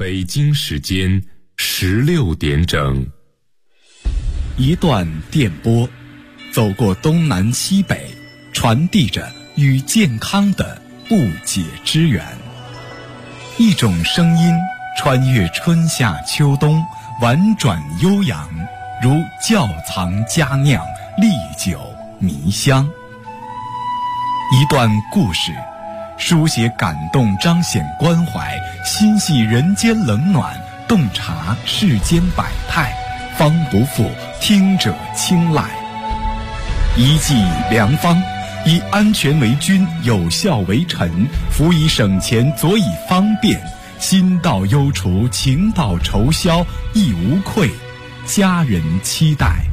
北京时间16点整。 一段电波，走过东南西北，传递着与健康的不解之缘。一种声音穿越春夏秋冬，婉转悠扬，如窖藏佳酿，历久弥香。一段故事，书写感动，彰显关怀，心系人间冷暖，洞察世间百态，方不负听者青睐。一剂良方，以安全为君，有效为臣，辅以省钱，佐以方便，心到忧除，情到愁消，亦无愧家人期待。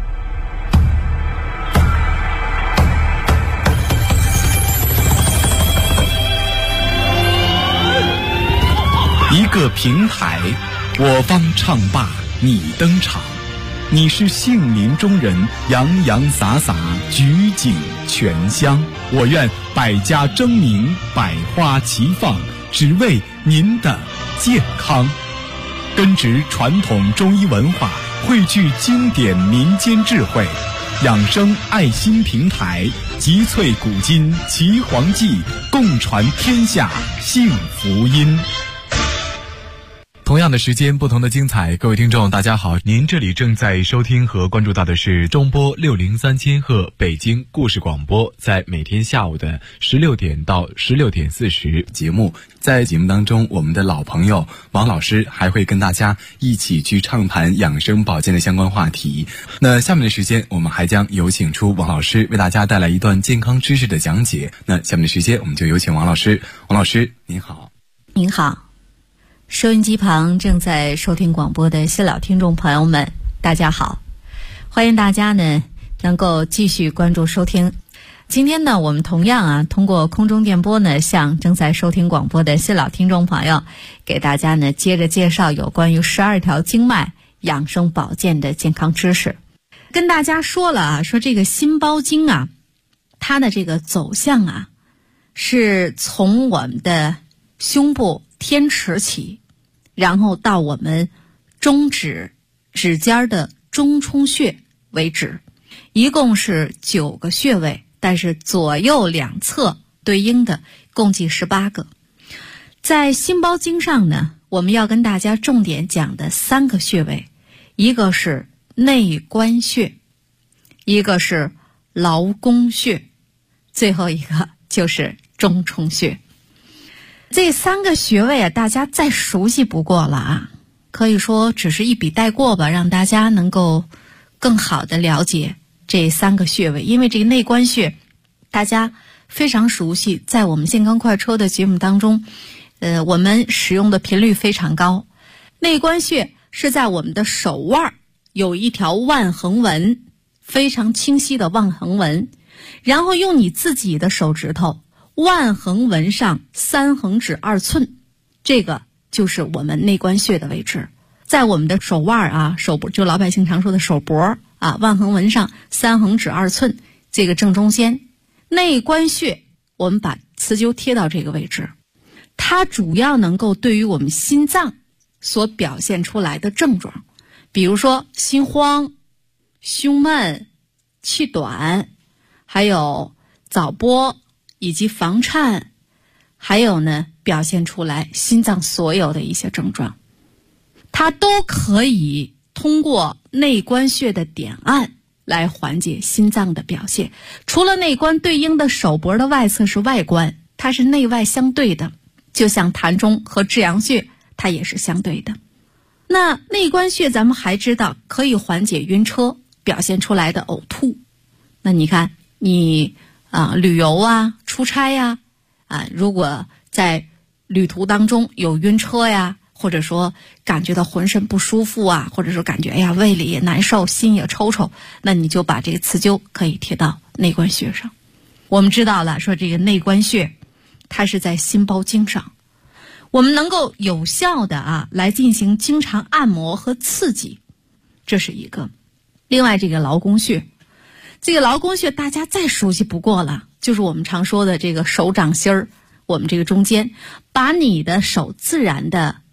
一个平台，我方唱罢你登场，你是杏林中人，洋洋洒洒，举景全香。我愿百家争鸣，百花齐放，只为您的健康。根植传统中医文化，汇聚经典民间智慧，养生爱心平台，集萃古今岐黄记，共传天下幸福音。同样的时间，不同的精彩。各位听众大家好，您这里正在收听和关注到的是中波603千赫北京故事广播，在每天下午的16点到16点40节目。在节目当中，我们的老朋友王老师还会跟大家一起去畅谈养生保健的相关话题。那下面的时间，我们还将有请出王老师为大家带来一段健康知识的讲解。那下面的时间，我们就有请王老师。王老师您好。 您好，收音机旁正在收听广播的新老听众朋友们，大家好，欢迎大家呢能够继续关注收听。今天呢，我们同样通过空中电波呢，向正在收听广播的新老听众朋友，给大家呢接着介绍有关于12条经脉养生保健的健康知识。跟大家说了说这个心包经它的这个走向是从我们的胸部天池起，然后到我们中指指尖的中冲穴为止，一共是9个穴位，但是左右两侧对应的共计18个。在心包经上呢，我们要跟大家重点讲的3个穴位，一个是内关穴，一个是劳宫穴，最后一个就是中冲穴。这3个穴位大家再熟悉不过了可以说只是一笔带过吧，让大家能够更好的了解这3个穴位。因为这个内关穴大家非常熟悉，在我们健康快车的节目当中我们使用的频率非常高。内关穴是在我们的手腕有一条腕横纹，非常清晰的腕横纹，然后用你自己的手指头腕横纹上3横指2寸，这个就是我们内关穴的位置。在我们的手腕手部，就老百姓常说的手脖腕横纹上3横指2寸，这个正中间内关穴，我们把磁灸贴到这个位置，它主要能够对于我们心脏所表现出来的症状，比如说心慌、胸闷、气短，还有早搏以及房颤，还有呢表现出来心脏所有的一些症状，它都可以通过内关穴的点按来缓解心脏的表现。除了内关，对应的手脖的外侧是外关，它是内外相对的，就像膻中和至阳穴它也是相对的。那内关穴咱们还知道可以缓解晕车表现出来的呕吐。那你看你旅游出差如果在旅途当中有晕车或者说感觉到浑身不舒服或者说感觉胃里也难受，心也抽抽，那你就把这个磁灸可以贴到内关穴上。我们知道了，说这个内关穴它是在心包经上，我们能够有效的来进行经常按摩和刺激，这是一个。另外这个劳宫穴，这个劳宫穴大家再熟悉不过了，就是我们常说的这个手掌心儿，我们这个中间，把你的手自然的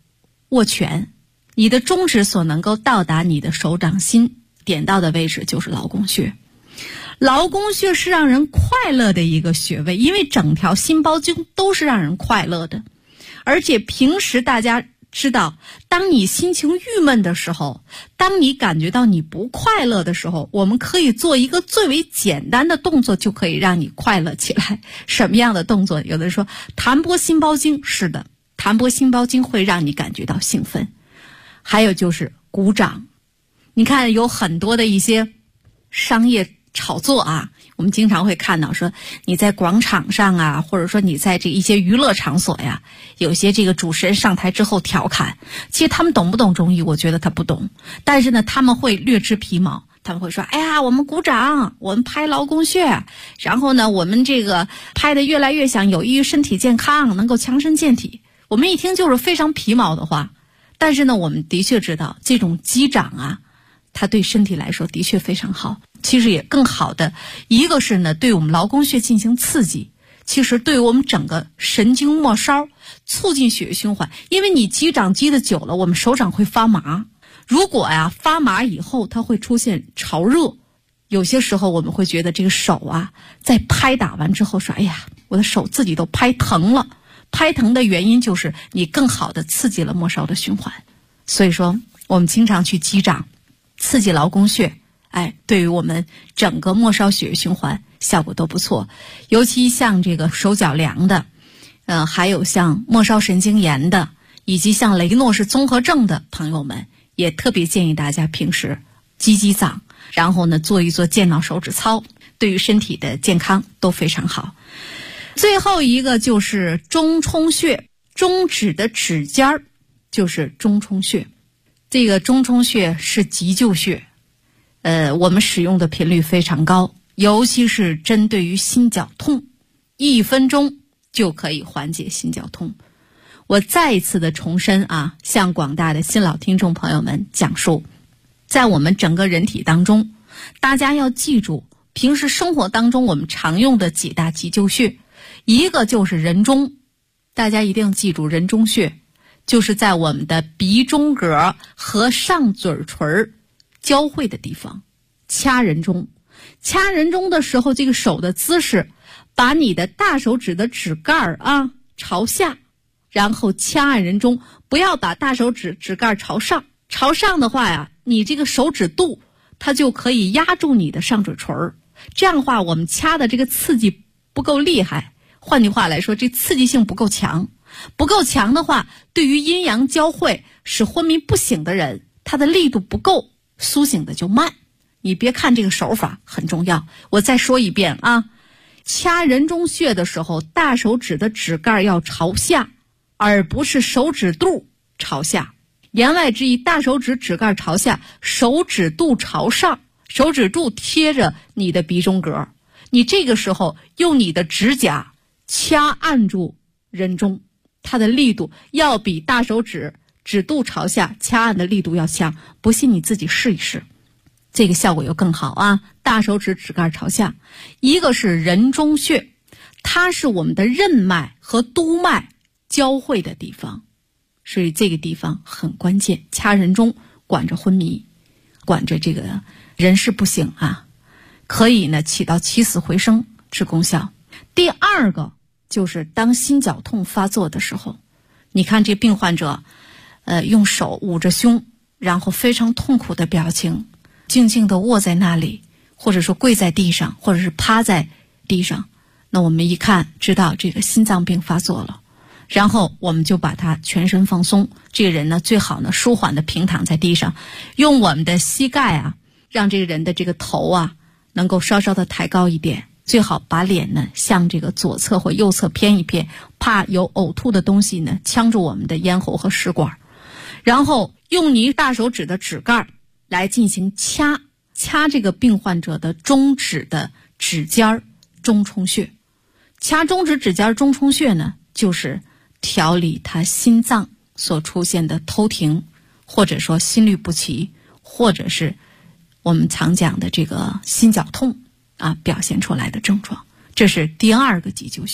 握拳，你的中指所能够到达你的手掌心点到的位置就是劳宫穴。劳宫穴是让人快乐的一个穴位，因为整条心包经都是让人快乐的。而且平时大家知道，当你心情郁闷的时候，当你感觉到你不快乐的时候，我们可以做一个最为简单的动作，就可以让你快乐起来。什么样的动作？有的人说弹拨心包经，是的，弹拨心包经会让你感觉到兴奋。还有就是鼓掌，你看有很多的一些商业炒作啊，我们经常会看到说你在广场上啊，或者说你在这一些娱乐场所呀，有些这个主持人上台之后调侃，其实他们懂不懂中医？我觉得他不懂，但是呢他们会略知皮毛，他们会说，哎呀，我们鼓掌，我们拍劳宫穴，然后呢我们这个拍得越来越响，有益于身体健康，能够强身健体。我们一听就是非常皮毛的话，但是呢我们的确知道这种击掌啊，它对身体来说的确非常好。其实也更好的一个是呢，对我们劳宫穴进行刺激，其实对我们整个神经末梢促进血液循环。因为你击掌击的久了，我们手掌会发麻，如果呀发麻以后它会出现潮热，有些时候我们会觉得这个手啊在拍打完之后说，哎呀，我的手自己都拍疼了。拍疼的原因就是你更好的刺激了末梢的循环。所以说我们经常去击掌刺激劳宫穴，对于我们整个末梢血液循环效果都不错。尤其像这个手脚凉的，还有像末梢神经炎的，以及像雷诺氏综合症的朋友们，也特别建议大家平时击掌，然后呢做一做健脑手指操，对于身体的健康都非常好。最后一个就是中冲穴，中指的指尖就是中冲穴。这个中冲穴是急救穴，我们使用的频率非常高，尤其是针对于心绞痛，1分钟就可以缓解心绞痛。我再一次的重申啊，向广大的新老听众朋友们讲述，在我们整个人体当中，大家要记住平时生活当中我们常用的几大急救穴。一个就是人中，大家一定记住，人中穴就是在我们的鼻中隔和上嘴唇交汇的地方，掐人中。掐人中的时候，这个手的姿势，把你的大手指的指盖朝下，然后掐按人中，不要把大手指盖朝上。朝上的话呀，你这个手指肚它就可以压住你的上嘴唇，这样的话我们掐的这个刺激不够厉害。换句话来说，这刺激性不够强，不够强的话，对于阴阳交汇使昏迷不醒的人，它的力度不够，苏醒的就慢。你别看这个手法很重要，我再说一遍啊，掐人中穴的时候，大手指的指盖要朝下，而不是手指肚朝下。言外之意，大手指指盖朝下，手指肚朝上，手指肚贴着你的鼻中隔。你这个时候用你的指甲掐按住人中，它的力度要比大手指指肚朝下掐按的力度要强，不信你自己试一试，这个效果又更好啊。大手指指盖朝下。一个是人中穴，它是我们的任脉和督脉交汇的地方，所以这个地方很关键。掐人中管着昏迷，管着这个人事不醒啊，可以呢起到起死回生之功效。第二个就是当心绞痛发作的时候，你看这病患者用手捂着胸，然后非常痛苦的表情，静静地卧在那里，或者说跪在地上，或者是趴在地上，那我们一看知道这个心脏病发作了，然后我们就把他全身放松。这个人呢最好呢舒缓地平躺在地上，用我们的膝盖让这个人的这个头能够稍稍的抬高一点，最好把脸呢向这个左侧或右侧偏一偏，怕有呕吐的东西呢呛住我们的咽喉和食管。然后用你大手指的指盖来进行掐这个病患者的中指的指尖中冲穴。掐中指指尖中冲穴呢，就是调理他心脏所出现的偷停，或者说心律不齐，或者是我们常讲的这个心绞痛表现出来的症状。这是第二个急救穴。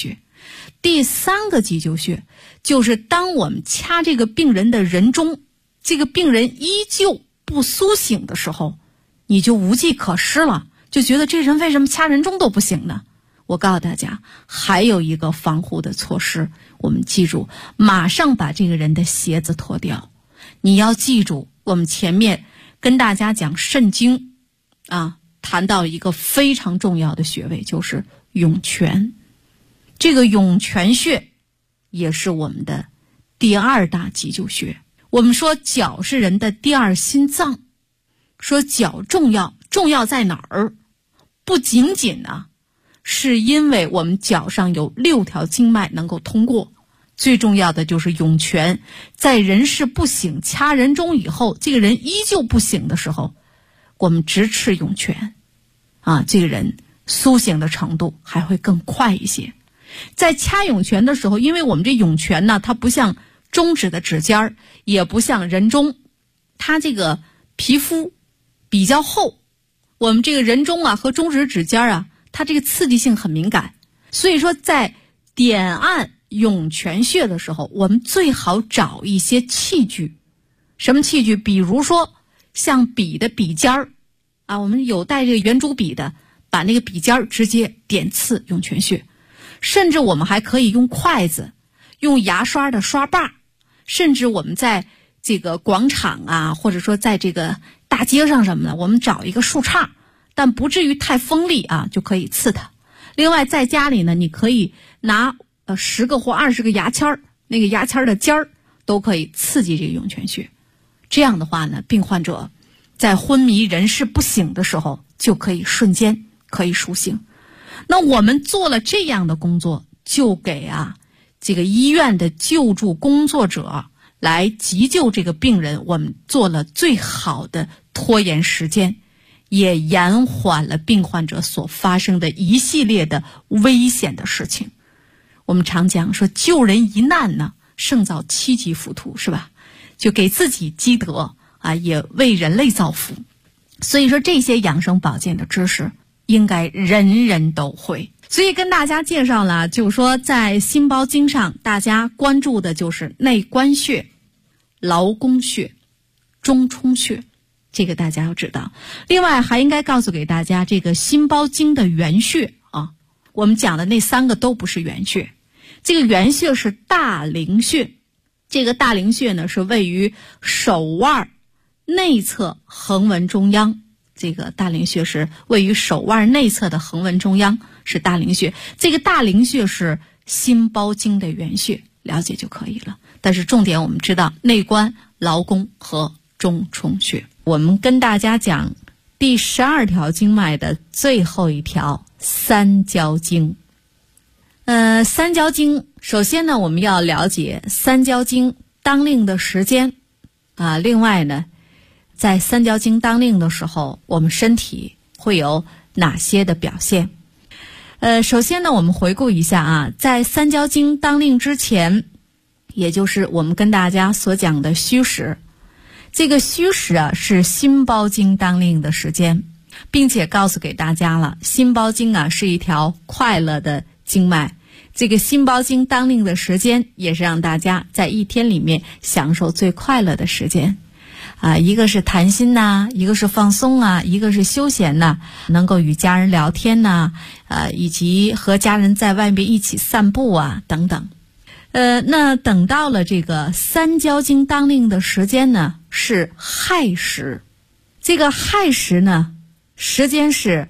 第3个急救穴就是当我们掐这个病人的人中，这个病人依旧不苏醒的时候，你就无计可施了，就觉得这人为什么掐人中都不行呢？我告诉大家，还有一个防护的措施，我们记住，马上把这个人的鞋子脱掉。你要记住，我们前面跟大家讲肾经谈到一个非常重要的穴位，就是涌泉。这个涌泉穴也是我们的第2大急救穴。我们说脚是人的第2心脏，说脚重要在哪儿？不仅仅是因为我们脚上有6条经脉能够通过，最重要的就是涌泉。在人事不醒掐人中以后，这个人依旧不醒的时候，我们直刺涌泉这个人苏醒的程度还会更快一些。在掐涌泉的时候，因为我们这涌泉呢，它不像中指的指尖，也不像人中，它这个皮肤比较厚，我们这个人中和中指指尖它这个刺激性很敏感，所以说在点按涌泉穴的时候，我们最好找一些器具。什么器具？比如说像笔的笔尖我们有带这个圆珠笔的，把那个笔尖直接点刺涌泉穴。甚至我们还可以用筷子，用牙刷的刷把，甚至我们在这个广场或者说在这个大街上什么的，我们找一个树杈，但不至于太锋利就可以刺它。另外在家里呢，你可以拿10个或20个牙签，那个牙签的尖儿都可以刺激这个涌泉穴。这样的话呢，病患者在昏迷人事不醒的时候，就可以瞬间可以苏醒。那我们做了这样的工作，就给这个医院的救助工作者来急救这个病人，我们做了最好的拖延时间，也延缓了病患者所发生的一系列的危险的事情。我们常讲说，救人一难呢，胜造7级浮屠，是吧？就给自己积德也为人类造福。所以说这些养生保健的知识应该人人都会。所以跟大家介绍了，就是说在心包经上，大家关注的就是内关穴、劳宫穴、中冲穴，这个大家要知道。另外还应该告诉给大家这个心包经的原穴我们讲的那3个都不是原穴，这个原穴是大陵穴。这个大陵穴呢，是位于手腕内侧横纹中央，这个大陵穴是位于手腕内侧的横纹中央，是大陵穴。这个大陵穴是心包经的原穴，了解就可以了。但是重点我们知道内关、劳宫和中冲穴。我们跟大家讲第12条经脉的最后一条三焦经。三焦经，首先呢，我们要了解三焦经当令的时间另外呢，在三焦经当令的时候，我们身体会有哪些的表现？首先呢，我们回顾一下在三焦经当令之前，也就是我们跟大家所讲的虚时，这个虚时是心包经当令的时间，并且告诉给大家了，心包经是一条快乐的经脉。这个心包经当令的时间，也是让大家在一天里面享受最快乐的时间一个是谈心一个是放松一个是休闲能够与家人聊天以及和家人在外面一起散步等等。那等到了这个三焦经当令的时间呢，是亥时。这个亥时呢，时间是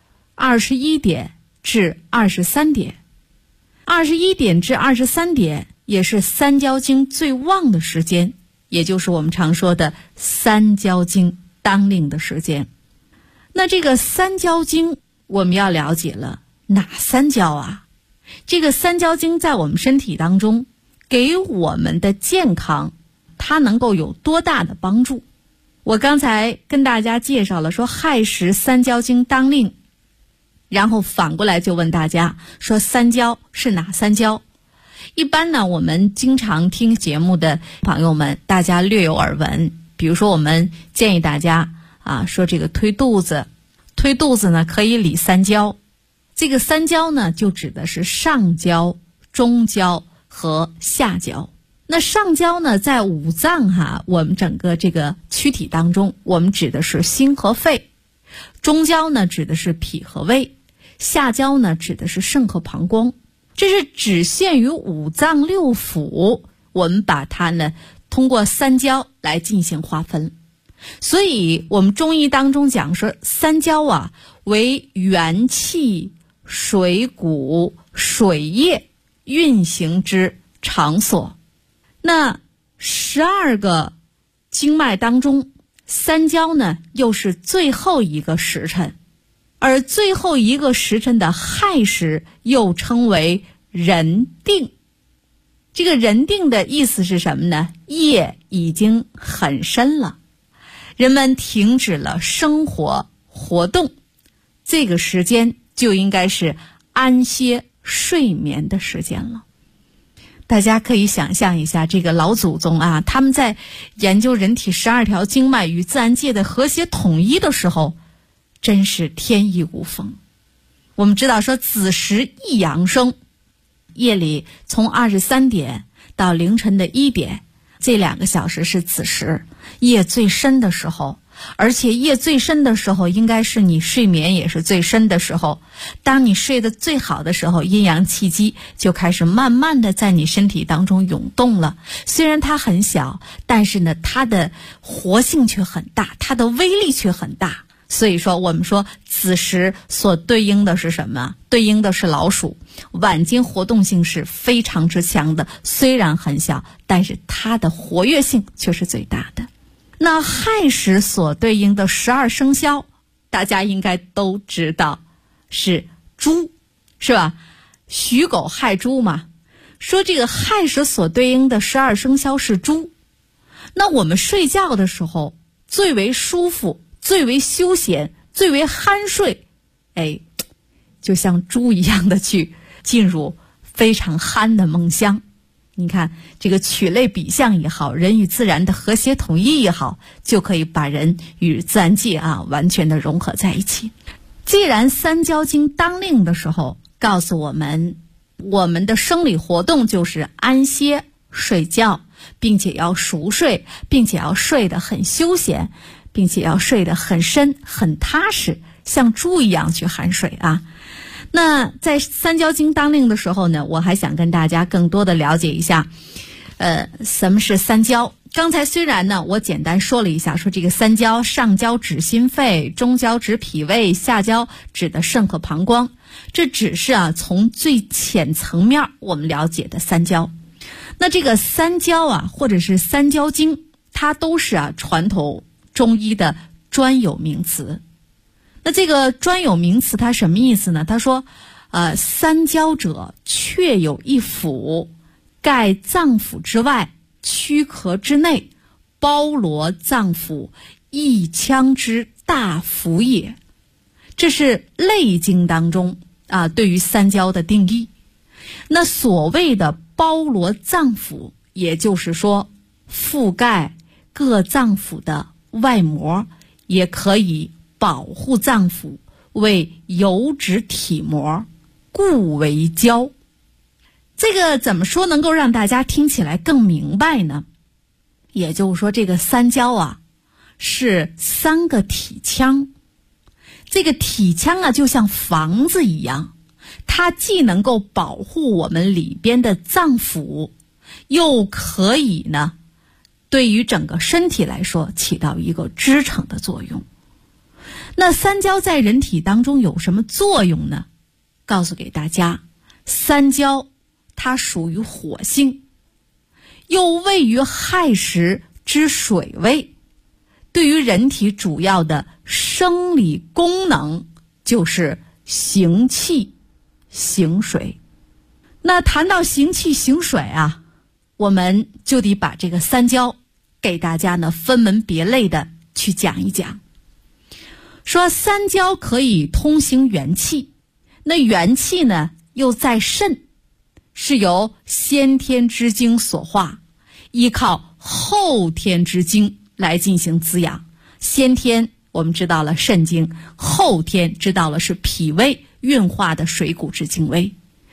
21点至23点。21点至23点也是三焦经最旺的时间，也就是我们常说的三焦经当令的时间。那这个三焦经我们要了解了，哪三焦这个三焦经在我们身体当中给我们的健康，它能够有多大的帮助？我刚才跟大家介绍了说亥时三焦经当令，然后反过来就问大家说三焦是哪三焦？一般呢，我们经常听节目的朋友们，大家略有耳闻。比如说我们建议大家说这个推肚子呢可以理三焦。这个三焦呢就指的是上焦、 中焦和下焦。那上焦呢，在五脏我们整个这个躯体当中，我们指的是心和肺；中焦呢，指的是脾和胃；下焦呢，指的是肾和膀胱。这是只限于五脏六腑，我们把它呢通过三焦来进行划分。所以我们中医当中讲说，三焦为元气、水谷、水液运行之场所。那12个经脉当中，三焦呢又是最后一个时辰，而最后一个时辰的亥时又称为人定。这个人定的意思是什么呢？夜已经很深了，人们停止了生活活动，这个时间就应该是安歇睡眠的时间了。大家可以想象一下，这个老祖宗他们在研究人体12条经脉与自然界的和谐统一的时候，真是天衣无缝。我们知道说子时一阳生，夜里从23点到凌晨的1点，这2个小时是子时，夜最深的时候。而且夜最深的时候，应该是你睡眠也是最深的时候。当你睡得最好的时候，阴阳气机就开始慢慢的在你身体当中涌动了。虽然它很小，但是呢，它的活性却很大，它的威力却很大。所以说我们说子时所对应的是什么？对应的是老鼠，晚间活动性是非常之强的，虽然很小，但是它的活跃性却是最大的。那亥时所对应的12生肖，大家应该都知道是猪，是吧？戌狗亥猪嘛。说这个亥时所对应的12生肖是猪，那我们睡觉的时候最为舒服、最为休闲、最为酣睡，就像猪一样的去进入非常酣的梦乡。你看这个取类比象也好，人与自然的和谐统一也好，就可以把人与自然界完全的融合在一起。既然三焦经当令的时候告诉我们，我们的生理活动就是安歇睡觉，并且要熟睡，并且要睡得很休闲，并且要睡得很深很踏实，像猪一样去酣睡那在三焦经当令的时候呢，我还想跟大家更多的了解一下什么是三焦。刚才虽然呢我简单说了一下，说这个三焦，上焦指心肺，中焦指脾胃，下焦指的肾和膀胱，这只是从最浅层面我们了解的三焦。那这个三焦或者是三焦经，它都是传统中医的专有名词。那这个专有名词它什么意思呢？他说三焦者，确有一腑，盖脏腑之外，躯壳之内，包罗脏腑，一腔之大腑也。这是类经当中对于三焦的定义。那所谓的包罗脏腑，也就是说覆盖各脏腑的外膜，也可以保护脏腑，为油脂体膜，故为焦。这个怎么说能够让大家听起来更明白呢？也就是说这个三焦是3个体腔。这个体腔就像房子一样，它既能够保护我们里边的脏腑，又可以呢对于整个身体来说起到一个支撑的作用。那三焦在人体当中有什么作用呢？告诉给大家，三焦它属于火性，又位于亥时之水位，对于人体主要的生理功能就是行气行水。那谈到行气行水我们就得把这个三焦给大家呢分门别类的去讲一讲。说三焦可以通行元气，那元气呢又在肾，是由先天之精所化，依靠后天之精来进行滋养。先天我们知道了肾精，后天知道了是脾胃运化的水谷之精微。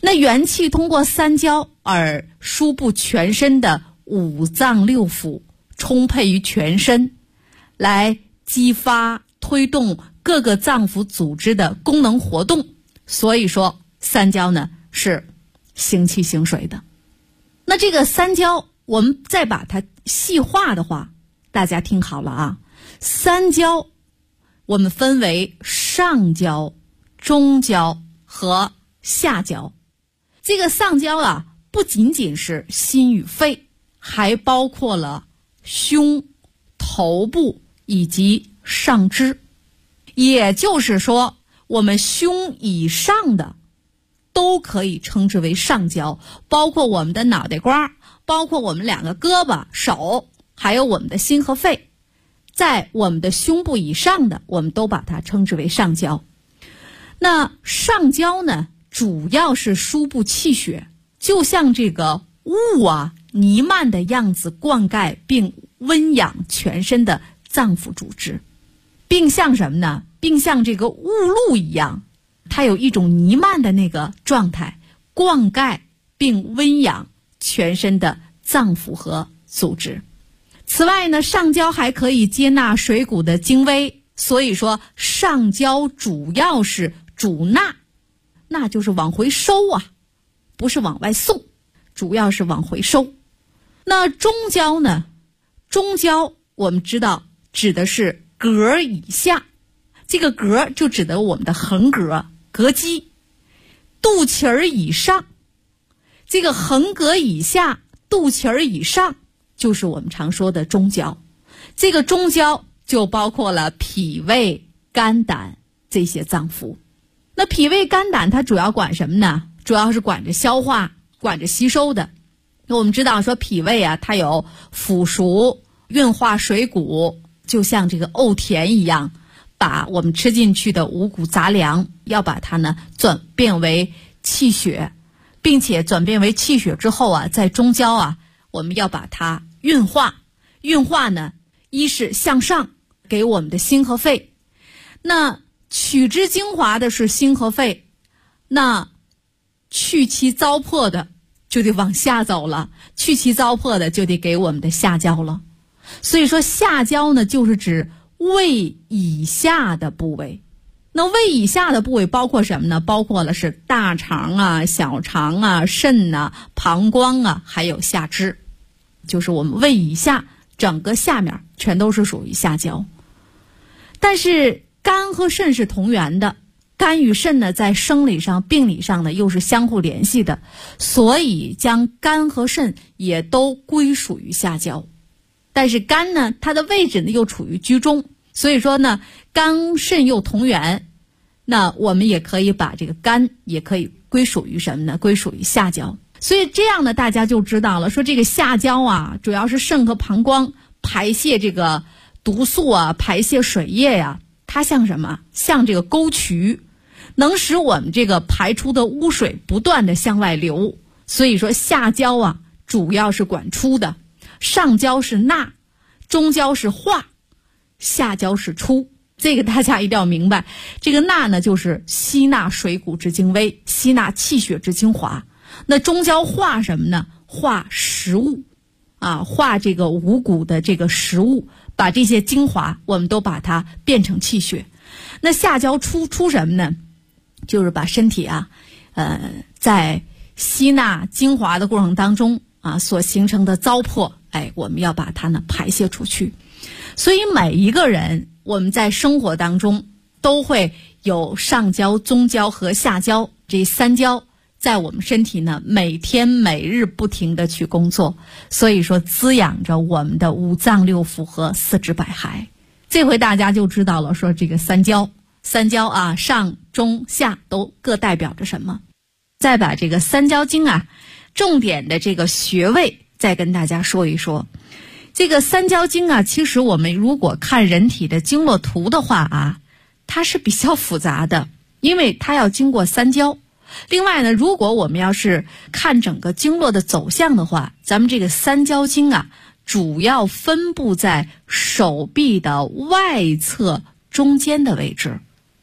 那元气通过三焦而输布全身的五脏六腑，充沛于全身，来激发推动各个脏腑组织的功能活动。所以说三焦呢是行气行水的。那这个三焦我们再把它细化的话，大家听好了啊，三焦我们分为上焦、中焦和下焦。这个上焦啊，不仅仅是心与肺，还包括了胸、头部以及上肢。也就是说，我们胸以上的都可以称之为上焦，包括我们的脑袋瓜，包括我们两个胳膊、手，还有我们的心和肺，在我们的胸部以上的，我们都把它称之为上焦。那上焦呢，主要是输布气血，就像这个雾啊、弥漫的样子，灌溉并温养全身的脏腑组织，并像什么呢？并像这个雾露一样，它有一种弥漫的那个状态，灌溉并温养全身的脏腑和组织。此外呢，上焦还可以接纳水谷的精微，所以说上焦主要是主纳，那就是往回收啊，不是往外送，主要是往回收。那中焦呢？中焦我们知道指的是膈以下，这个膈就指的我们的横膈、膈肌。肚脐儿以上，这个横膈以下、肚脐儿以上，就是我们常说的中焦。这个中焦就包括了脾胃、肝胆这些脏腑。那脾胃肝胆它主要管什么呢？主要是管着消化、管着吸收的。我们知道说脾胃啊，它有腐熟、运化水谷，就像这个沤田一样，把我们吃进去的五谷杂粮，要把它呢转变为气血，并且转变为气血之后啊，在中焦啊，我们要把它运化。运化呢，一是向上给我们的心和肺，那取之精华的是心和肺，那去其糟粕的就得往下走了，去其糟粕的就得给我们的下焦了。所以说下焦呢，就是指胃以下的部位。那胃以下的部位包括什么呢？包括了是大肠啊、小肠啊、肾啊、膀胱啊，还有下肢，就是我们胃以下整个下面全都是属于下焦。但是肝和肾是同源的，肝与肾呢在生理上、病理上呢又是相互联系的，所以将肝和肾也都归属于下焦。但是肝呢，它的位置呢又处于居中，所以说呢，肝肾又同源，那我们也可以把这个肝也可以归属于什么呢？归属于下焦。所以这样呢，大家就知道了，说这个下焦啊，主要是肾和膀胱排泄这个毒素啊，排泄水液呀，它像什么？像这个沟渠，能使我们这个排出的污水不断的向外流。所以说下焦啊，主要是管出的，上焦是纳，中焦是化，下焦是出。这个大家一定要明白，这个纳呢就是吸纳水谷之精微，吸纳气血之精华。那中焦化什么呢？化食物啊，化这个五谷的这个食物，把这些精华我们都把它变成气血。那下焦出什么呢？就是把身体啊在吸纳精华的过程当中啊所形成的糟粕，我们要把它呢排泄出去。所以每一个人我们在生活当中都会有上焦、中焦和下焦这三焦在我们身体呢每天每日不停的去工作，所以说滋养着我们的五脏六腑和四肢百骸。这回大家就知道了，说这个三焦啊，上中下都各代表着什么。再把这个三焦经啊重点的这个穴位再跟大家说一说。这个三焦经啊，其实我们如果看人体的经络图的话啊，它是比较复杂的，因为它要经过三焦。另外呢，如果我们要是看整个经络的走向的话，咱们这个三焦经啊，主要分布在手臂的外侧中间的位置。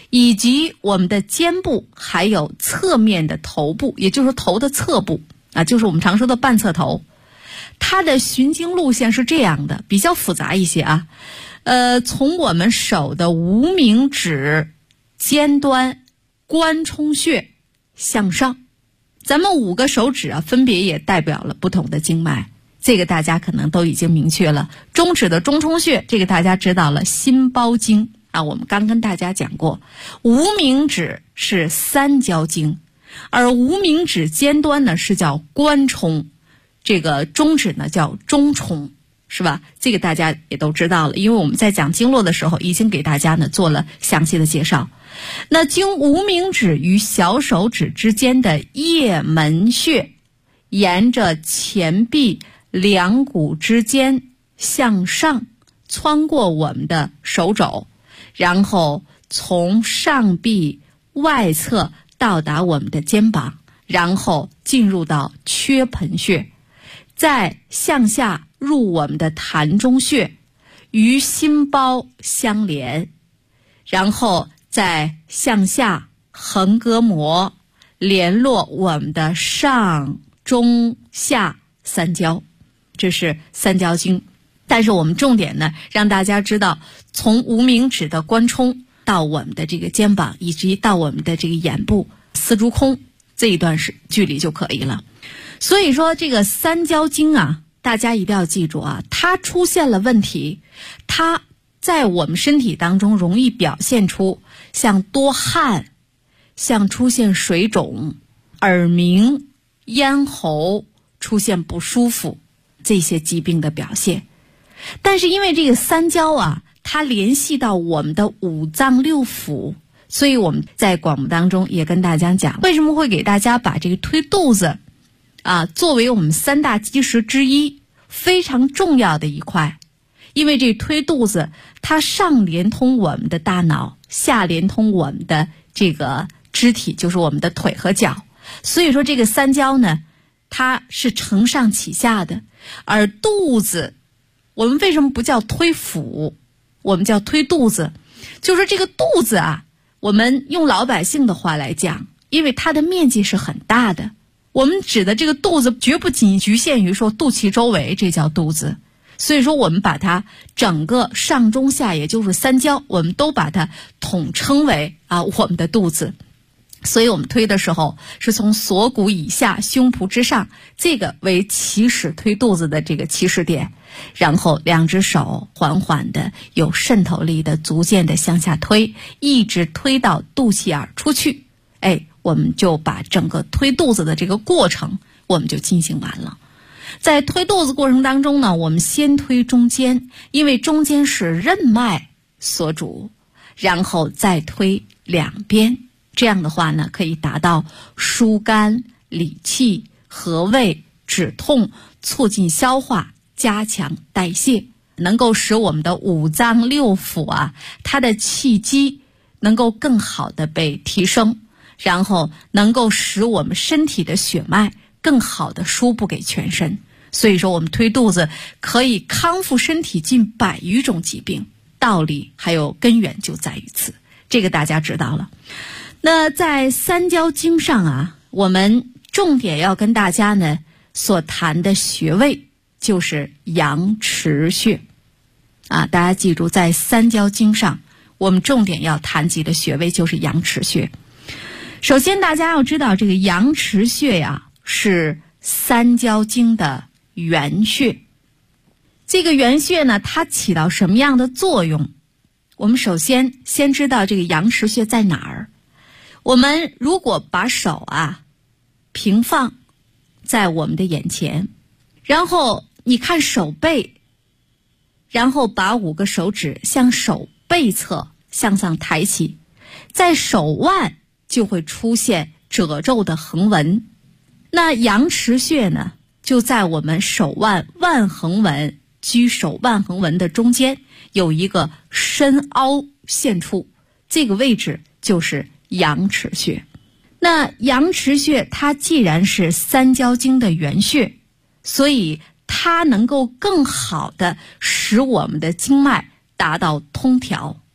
以及我们的肩部，还有侧面的头部，也就是头的侧部啊，就是我们常说的半侧头。它的循经路线是这样的，比较复杂一些啊。从我们手的无名指尖端关冲穴向上，咱们5个手指啊，分别也代表了不同的经脉，这个大家可能都已经明确了。中指的中冲穴，这个大家知道了，心包经啊，我们刚跟大家讲过。无名指是三焦经，而无名指尖端呢是叫关冲，这个中指呢叫中冲，是吧？这个大家也都知道了，因为我们在讲经络的时候已经给大家呢做了详细的介绍。那经无名指与小手指之间的腋门穴，沿着前臂两股之间向上穿过我们的手肘，然后从上臂外侧到达我们的肩膀，然后进入到缺盆穴，再向下入我们的膻中穴，与心包相连，然后再向下横膈膜联络我们的上中下三焦，这是三焦经。但是我们重点呢，让大家知道从无名指的关冲到我们的这个肩膀，以及到我们的这个眼部丝竹空这一段是距离就可以了。所以说这个三焦经啊，大家一定要记住啊，它出现了问题，它在我们身体当中容易表现出像多汗，像出现水肿、耳鸣、咽喉出现不舒服这些疾病的表现。但是因为这个三焦啊，它联系到我们的五脏六腑，所以我们在广播当中也跟大家讲，为什么会给大家把这个推肚子啊作为我们3大基石之一，非常重要的一块。因为这推肚子它上连通我们的大脑，下连通我们的这个肢体，就是我们的腿和脚。所以说这个三焦呢，它是承上启下的。而肚子我们为什么不叫推腹，我们叫推肚子，就是这个肚子啊，我们用老百姓的话来讲，因为它的面积是很大的，我们指的这个肚子绝不仅局限于说肚脐周围，这叫肚子。所以说我们把它整个上中下，也就是三焦，我们都把它统称为我们的肚子。所以我们推的时候是从锁骨以下胸脯之上，这个为起始推肚子的这个起始点，然后2只手缓缓的有渗透力的逐渐的向下推，一直推到肚脐眼出去，我们就把整个推肚子的这个过程我们就进行完了。在推肚子过程当中呢，我们先推中间，因为中间是任脉所主，然后再推两边，这样的话呢，可以达到疏肝理气、和胃、止痛、促进消化、加强代谢，能够使我们的五脏六腑啊，它的气机能够更好的被提升，然后能够使我们身体的血脉更好的输布给全身。所以说我们推肚子可以康复身体近100余种疾病，道理还有根源就在于此，这个大家知道了。那在三焦经上啊，我们重点要跟大家呢所谈的穴位就是阳池穴啊，大家记住，在三焦经上我们重点要谈及的穴位就是阳池穴。首先大家要知道，这个阳池穴呀是三焦经的原穴。这个原穴呢，它起到什么样的作用？我们首先知道这个阳池穴在哪儿。我们如果把手啊平放在我们的眼前，然后你看手背，然后把5个手指向手背侧向上抬起，在手腕就会出现褶皱的横纹。那阳池穴呢，就在我们手腕腕横纹居手腕横纹的中间有一个深凹陷处，这个位置就是阳池穴。那阳池穴它既然是三焦经的原穴，所以它能够更好的使我们的经脉达到通调。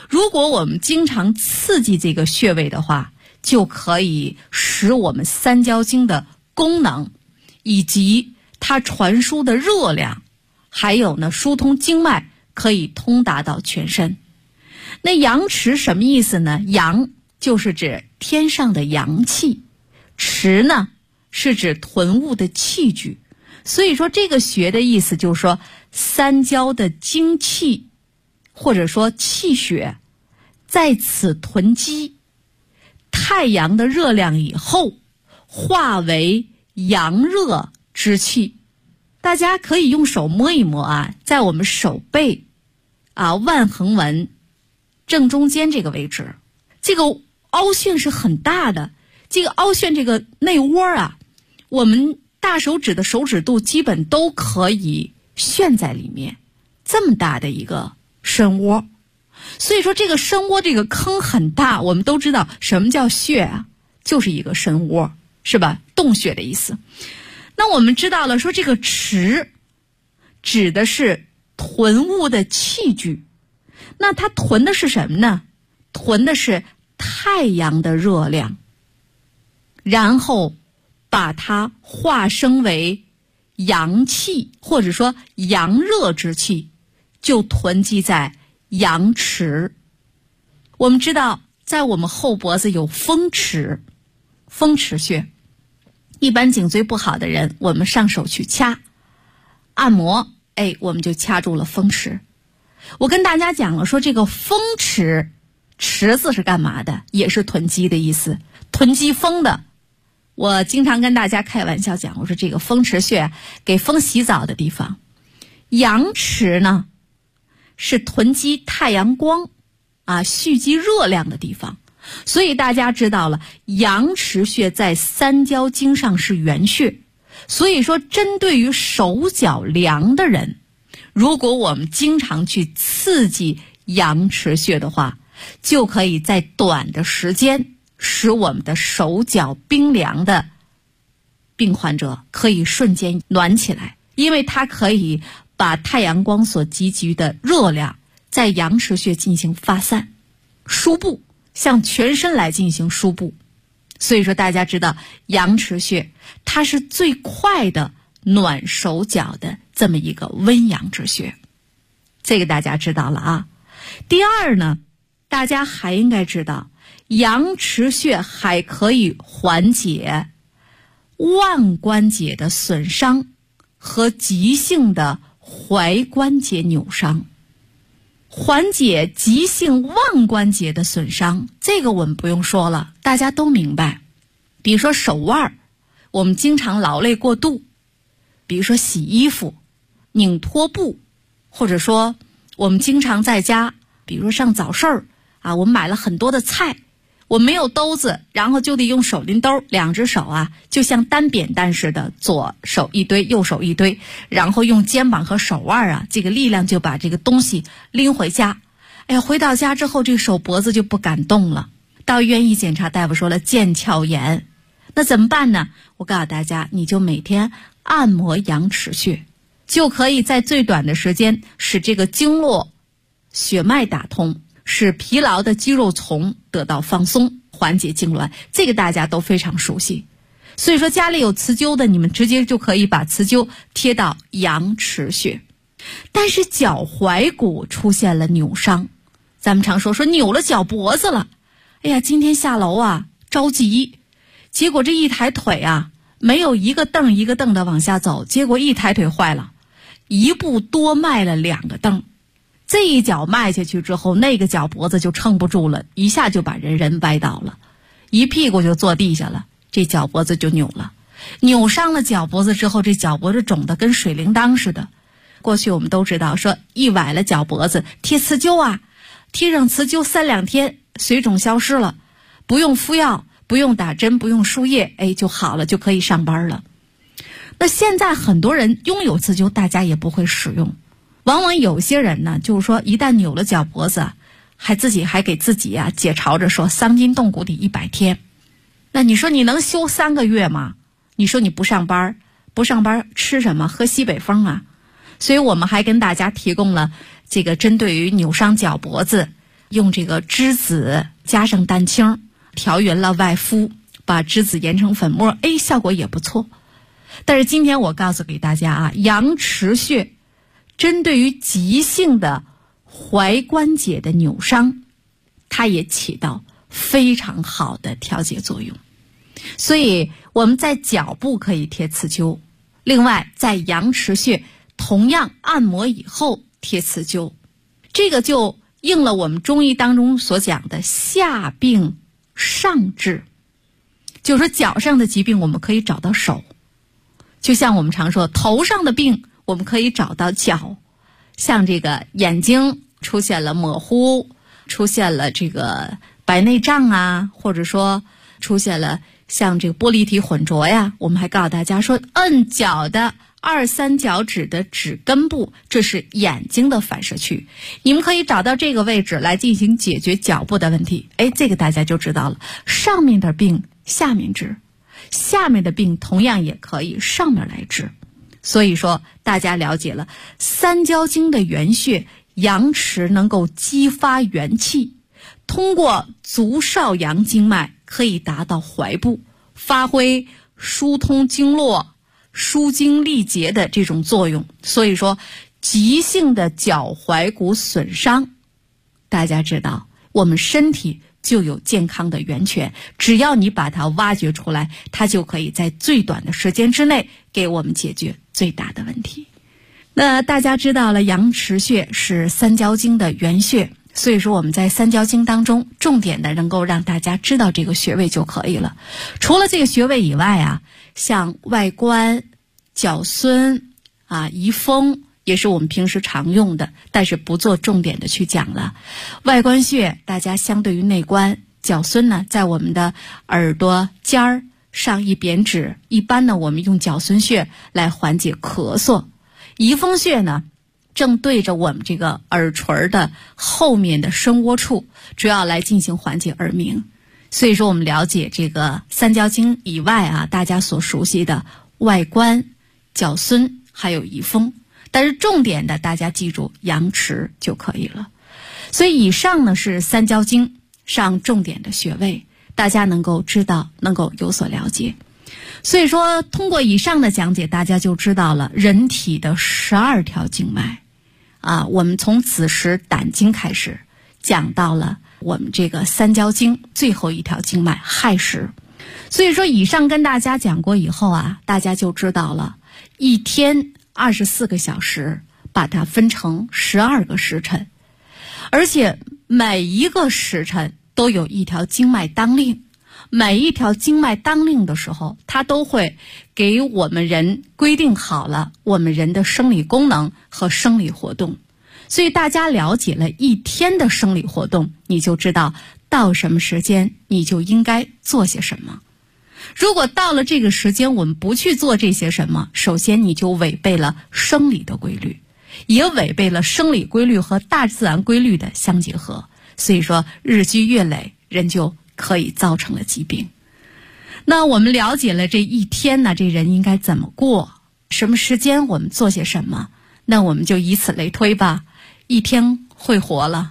如果我们经常刺激这个穴位的话，就可以使我们三焦经的功能以及它传输的热量，还有呢疏通经脉，可以通达到全身。那阳池什么意思呢？阳就是指天上的阳气，池呢是指屯物的器具。所以说这个穴的意思就是说，三焦的精气或者说气血在此囤积，太阳的热量以后化为阳热之气。大家可以用手摸一摸啊，在我们手背腕横纹正中间这个位置，这个凹陷是很大的。这个凹陷这个内窝啊，我们大手指的手指肚基本都可以陷在里面，这么大的一个深窝。所以说这个深窝这个坑很大，我们都知道什么叫穴啊，就是一个深窝，是吧？洞穴的意思。那我们知道了，说这个池指的是囤物的器具，那它囤的是什么呢？囤的是太阳的热量，然后把它化生为阳气，或者说阳热之气，就囤积在阳池。我们知道在我们后脖子有风池，风池穴，一般颈椎不好的人，我们上手去掐按摩，我们就掐住了风池。我跟大家讲了，说这个风池，池字是干嘛的？也是囤积的意思，囤积风的。我经常跟大家开玩笑讲，我说这个风池穴给风洗澡的地方。阳池呢是囤积太阳光蓄积热量的地方。所以大家知道了，阳池穴在三焦经上是原穴。所以说针对于手脚凉的人，如果我们经常去刺激阳池穴的话，就可以在短的时间使我们的手脚冰凉的病患者可以瞬间暖起来。因为它可以把太阳光所积聚的热量在阳池穴进行发散输布，向全身来进行输布。所以说大家知道阳池穴它是最快的暖手脚的这么一个温阳之穴，这个大家知道了啊。第二呢，大家还应该知道阳池穴还可以缓解腕关节的损伤和急性的踝关节扭伤。缓解急性腕关节的损伤，这个我们不用说了，大家都明白。比如说手腕，我们经常劳累过度，比如说洗衣服、拧拖布，或者说我们经常在家，比如说上早市我们买了很多的菜，我没有兜子，然后就得用手拎兜，两只手就像单扁担似的，左手一堆，右手一堆，然后用肩膀和手腕这个力量就把这个东西拎回家。回到家之后，这个手脖子就不敢动了。到医院一检查，大夫说了腱鞘炎。那怎么办呢？我告诉大家，你就每天按摩阳池穴，就可以在最短的时间使这个经络血脉打通，使疲劳的肌肉丛得到放松，缓解痉挛。这个大家都非常熟悉。所以说家里有磁灸的，你们直接就可以把磁灸贴到阳池穴。但是脚踝骨出现了扭伤，咱们常说扭了脚脖子了。今天下楼着急，结果这一抬腿没有一个蹬一个蹬的往下走，结果一抬腿坏了，一步多迈了2个蹬。这一脚迈下去之后，那个脚脖子就撑不住了，一下就把人歪倒了，一屁股就坐地下了，这脚脖子就扭了。扭伤了脚脖子之后，这脚脖子肿得跟水铃铛似的。过去我们都知道说，一崴了脚脖子贴磁灸贴上磁灸3、2天水肿消失了，不用敷药，不用打针，不用输液，就好了，就可以上班了。那现在很多人拥有磁灸，大家也不会使用。往往有些人呢，就是说一旦扭了脚脖子，还给自己解嘲着说伤筋动骨得100天。那你说你能休3个月吗？你说你不上班吃什么？喝西北风所以我们还跟大家提供了这个针对于扭伤脚脖子用这个栀子加上蛋清调匀了外敷，把栀子研成粉末，效果也不错。但是今天我告诉给大家啊，阳池穴针对于急性的踝关节的扭伤，它也起到非常好的调节作用。所以我们在脚部可以贴刺灸，另外在阳池穴同样按摩以后贴刺灸，这个就应了我们中医当中所讲的下病上治。就是说脚上的疾病我们可以找到手，就像我们常说头上的病我们可以找到脚，像这个眼睛出现了模糊，出现了这个白内障啊，或者说出现了像这个玻璃体混浊呀，我们还告诉大家说摁脚的2、3脚趾的指根部，这是眼睛的反射区，你们可以找到这个位置来进行解决脚部的问题。这个大家就知道了，上面的病下面治，下面的病同样也可以上面来治。所以说大家了解了三焦经的原穴阳池能够激发元气，通过足少阳经脉可以达到踝部，发挥疏通经络、疏经利结的这种作用。所以说急性的脚踝骨损伤，大家知道我们身体就有健康的源泉，只要你把它挖掘出来，它就可以在最短的时间之内给我们解决最大的问题。那大家知道了阳池穴是三焦经的原穴，所以说我们在三焦经当中重点的能够让大家知道这个穴位就可以了。除了这个穴位以外啊，像外关、脚孙仪风也是我们平时常用的，但是不做重点的去讲了。外关穴大家相对于内关，脚孙呢在我们的耳朵尖儿上一扁指，一般呢我们用脚孙穴来缓解咳嗽。仪风穴呢正对着我们这个耳垂的后面的深窝处，主要来进行缓解耳鸣。所以说我们了解这个三焦经以外大家所熟悉的外关、脚孙还有仪风，但是重点的大家记住阳池就可以了。所以以上呢是三焦经上重点的穴位，大家能够知道，能够有所了解。所以说通过以上的讲解，大家就知道了人体的12条经脉我们从子时胆经开始讲到了我们这个三焦经最后一条经脉亥时。所以说以上跟大家讲过以后大家就知道了一天24个小时把它分成12个时辰，而且每一个时辰都有一条经脉当令，每一条经脉当令的时候，它都会给我们人规定好了我们人的生理功能和生理活动。所以大家了解了一天的生理活动，你就知道到什么时间你就应该做些什么。如果到了这个时间我们不去做这些什么，首先你就违背了生理的规律，也违背了生理规律和大自然规律的相结合。所以说日积月累，人就可以造成了疾病。那我们了解了这一天呢，这人应该怎么过，什么时间我们做些什么，那我们就以此类推吧。一天会活了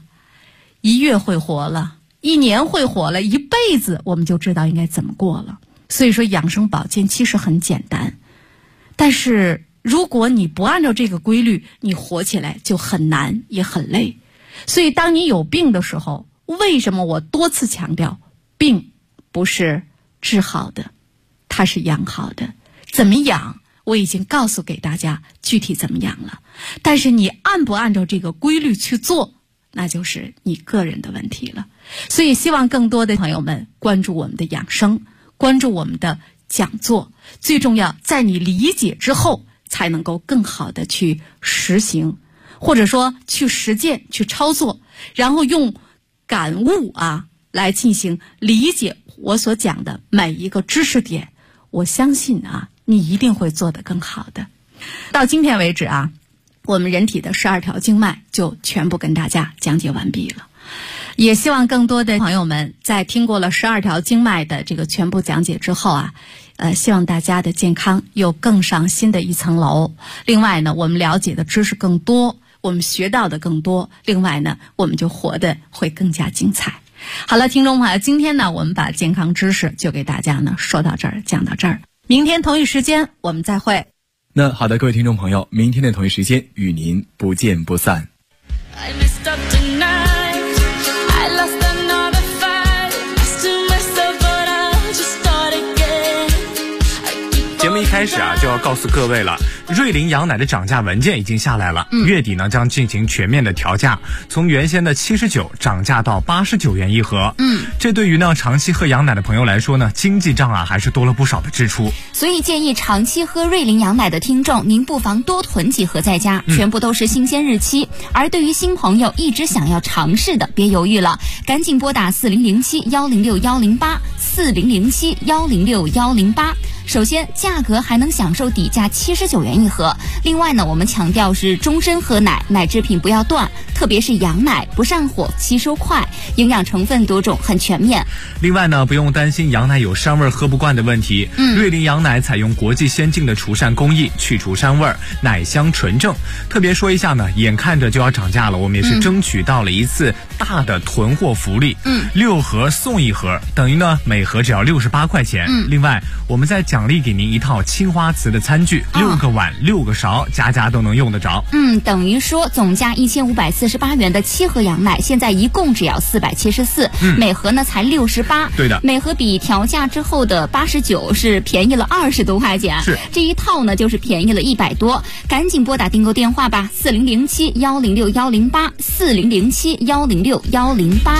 ，1月会活了，1年会活了，一辈子我们就知道应该怎么过了。所以说养生保健其实很简单，但是如果你不按照这个规律，你活起来就很难也很累。所以当你有病的时候，为什么我多次强调病不是治好的，它是养好的。怎么养我已经告诉给大家具体怎么养了，但是你按不按照这个规律去做，那就是你个人的问题了。所以希望更多的朋友们关注我们的养生，关注我们的讲座，最重要在你理解之后才能够更好的去实行，或者说去实践去操作，然后用感悟来进行理解我所讲的每一个知识点。我相信你一定会做得更好的。到今天为止我们人体的12条经脉就全部跟大家讲解完毕了。也希望更多的朋友们在听过了12条经脉的这个全部讲解之后希望大家的健康又更上新的一层楼。另外呢，我们了解的知识更多， 我们学到的更多，另外呢，我们就活得会更加精彩。好了，听众朋友，今天呢，我们把健康知识就给大家呢说到这儿，讲到这儿。明天同一时间我们再会。 那好的，各位听众朋友，明天的同一时间与您不见不散。 节目一开始就要告诉各位了，瑞麟羊奶的涨价文件已经下来了，月底呢将进行全面的调价，从原先的79涨价到89元一盒。这对于呢长期喝羊奶的朋友来说呢，经济账还是多了不少的支出。 所以建议长期喝瑞麟羊奶的听众，您不妨多囤几盒在家，全部都是新鲜日期。而对于新朋友一直想要尝试的，别犹豫了，赶紧拨打4007-106-108，4007-106-108。首先，价格还能享受底价79元一盒。另外呢，我们强调是终身喝奶，奶制品不要断，特别是羊奶，不上火，吸收快，营养成分多种，很全面。 另外呢，不用担心羊奶有膻味喝不惯的问题。瑞麟羊奶采用国际先进的除膻工艺，去除膻味，奶香纯正。特别说一下呢，眼看着就要涨价了，我们也是争取到了一次大的囤货福利，6盒送1盒，等于呢每盒只要68块钱。另外，我们再奖励给您一套青花瓷的餐具，6个碗6个勺，家家都能用得着。 等于说总价1548元的7盒羊奶，现在一共只要474，每盒呢才68。 对的， 每盒比调价之后的89是便宜了20多块钱。 是， 这一套呢就是便宜了100多。赶紧拨打订购电话吧，4007-106-108，4007-106-108。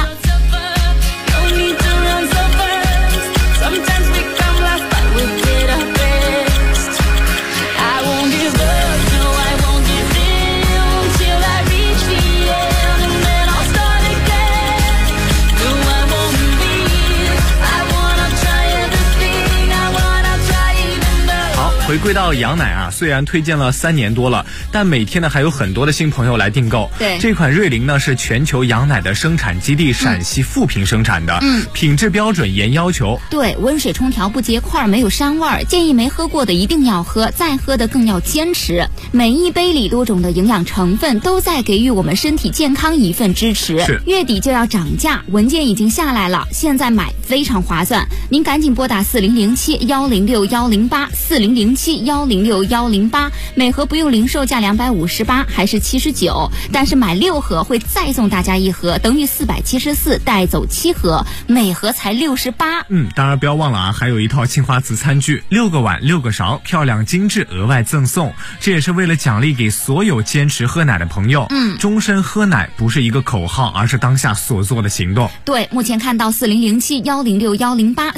回归到羊奶虽然推荐了3年多了，但每天呢还有很多的新朋友来订购。 对， 这款瑞麟呢是全球羊奶的生产基地陕西富平生产的，品质标准严要求。 对，温水冲调不结块，没有膻味，建议没喝过的一定要喝，再喝的更要坚持。每一杯里多种的营养成分都在给予我们身体健康一份支持。 是， 月底就要涨价，文件已经下来了，现在买非常划算。您赶紧拨打4007-106-108，4007-106-108，每盒不用零售价258，还是79，但是买6盒会再送大家1盒，等于474，带走7盒，每盒才68。 当然不要忘了还有一套青花瓷餐具，6个碗6个勺，漂亮精致，额外赠送。这也是为了奖励给所有坚持喝奶的朋友。终身喝奶不是一个口号，而是当下所做的行动。 对，目前看到4007-106-108，